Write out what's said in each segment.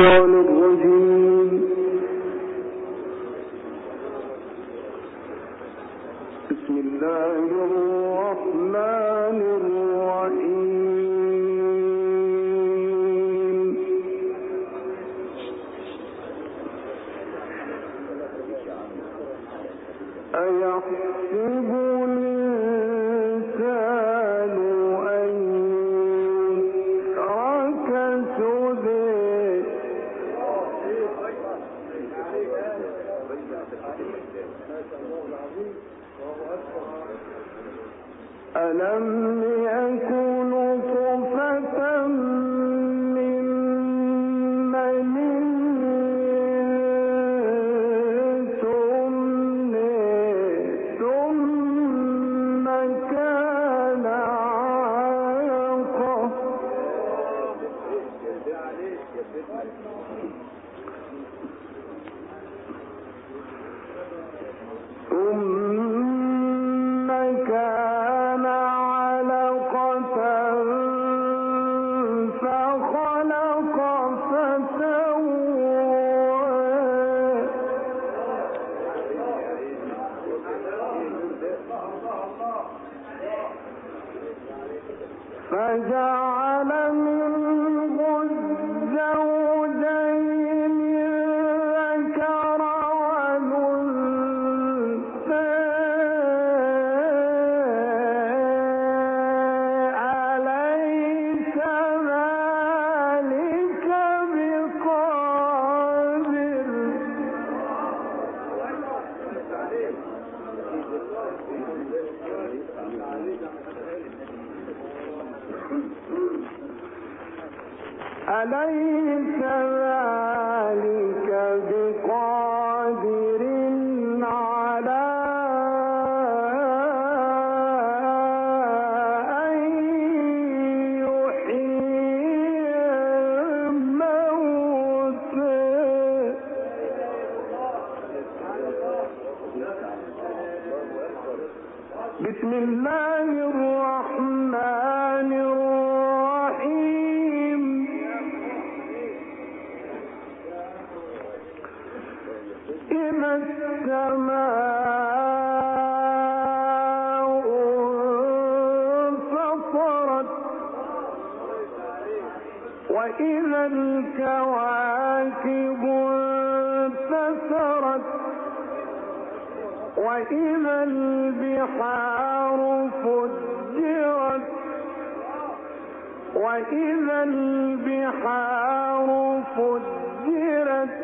ألم يكن نطفة من مني ثم كان علقة فجعل منه الزوجين الذكر والأنثى أليس ذلك بقادر أليس ذلك بقادر على أن يحيي الموتى بسم الله الرحمن الرحيم إذا السماء انفطرت وإذا الكواكب انتثرت وإذا البحار فجرت وإذا البحار فجرت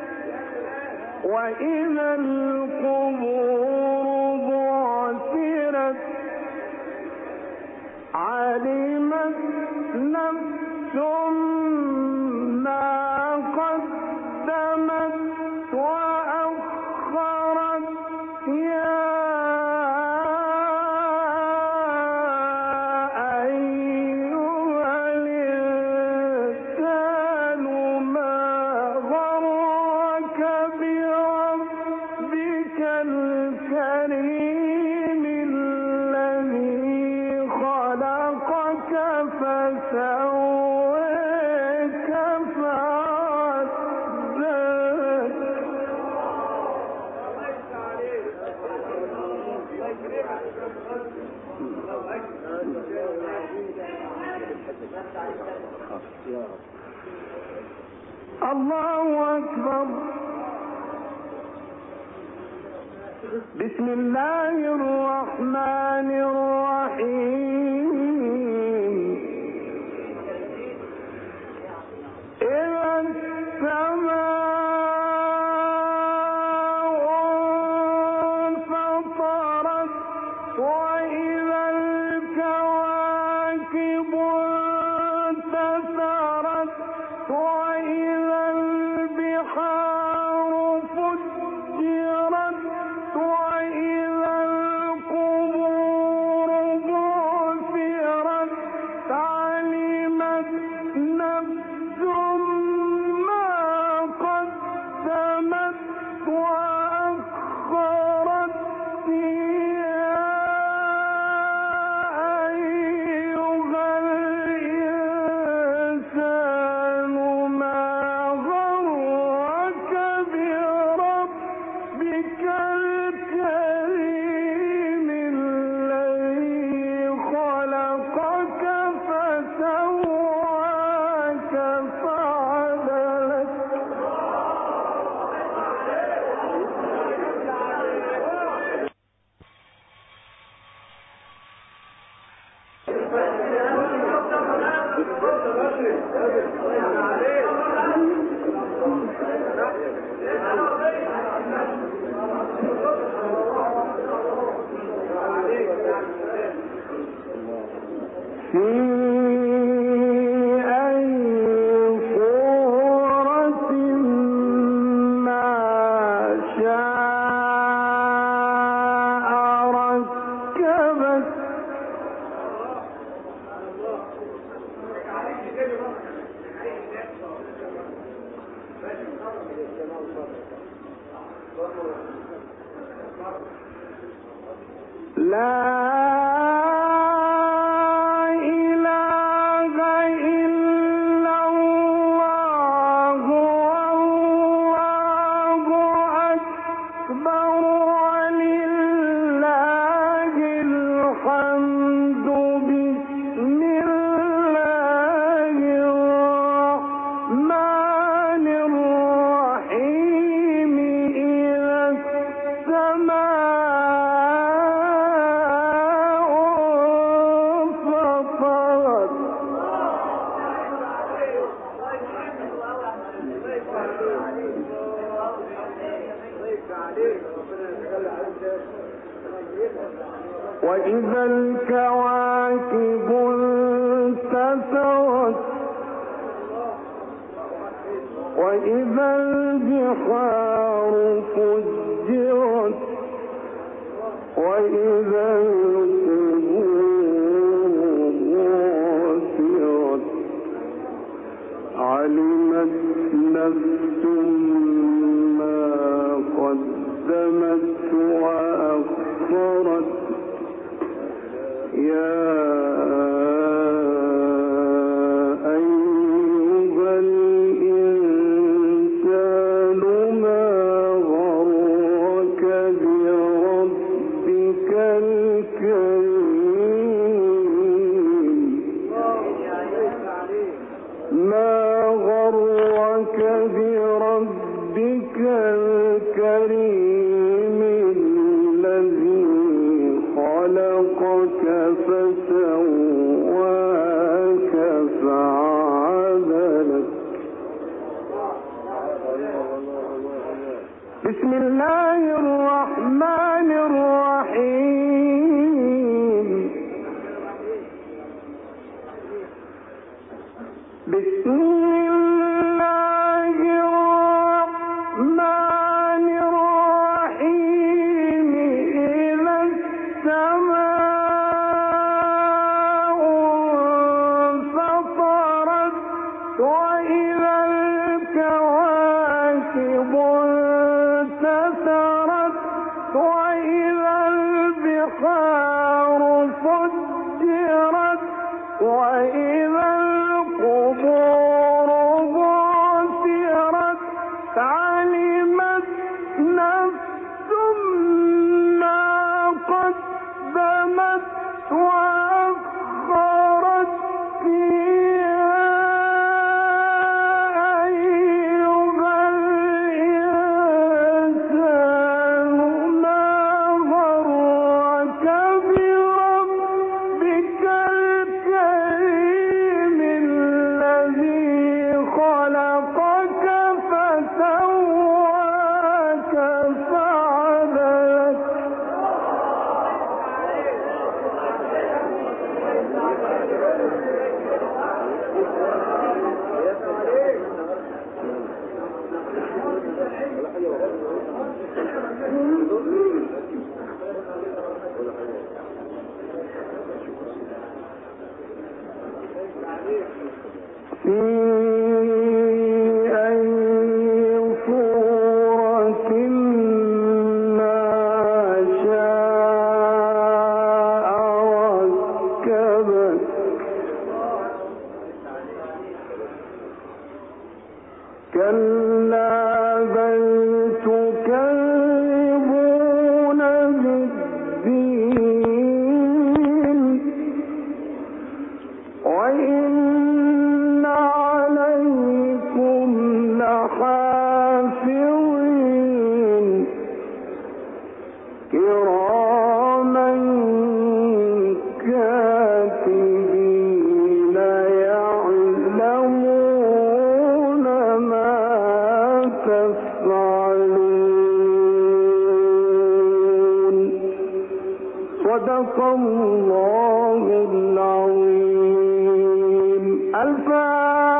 وإذا القبور بعثرت علمت نفس ما قدمت وأخرت يا أيها الإنسان ما غرك بربك الكريم الذي خلقك فسواك فعدلك الله أكبر. بسم الله الرحمن الرحيم إذا السماء انفطرت وإذا الكواكب انتثرت وإذا البحار فجرت وإذا القبور بعثرت وإذا الكواكب انتثرت وإذا البحار فجرت وإذا القبور بعثرت علمت نفس ما قدمت وأخرت يا أيها الإنسان ما غرك بربك الكريم ما غرك بربك الكريم الذي خلقك فسواك فعدلك. بسم الله الرحمن الرحيم. بسم الله الرحمن الرحيم. إذا السماء انفطرت وإذا الكواكب انتثرت وإذا البحار فجرت وإذا القبور بعثرت علمت نفس ما قدمت وأخرت يا أيها الإنسان ما غرك بربك الكريم الذي خلقك فسواك فعدلك. في أي صورة ما شاء ركبك. كلا بل تكذبون بالدين وإن عليكم لحافظين كراما كاتبين يعلمون ما تفعلون. صدق الله العظيم. الفاتحة.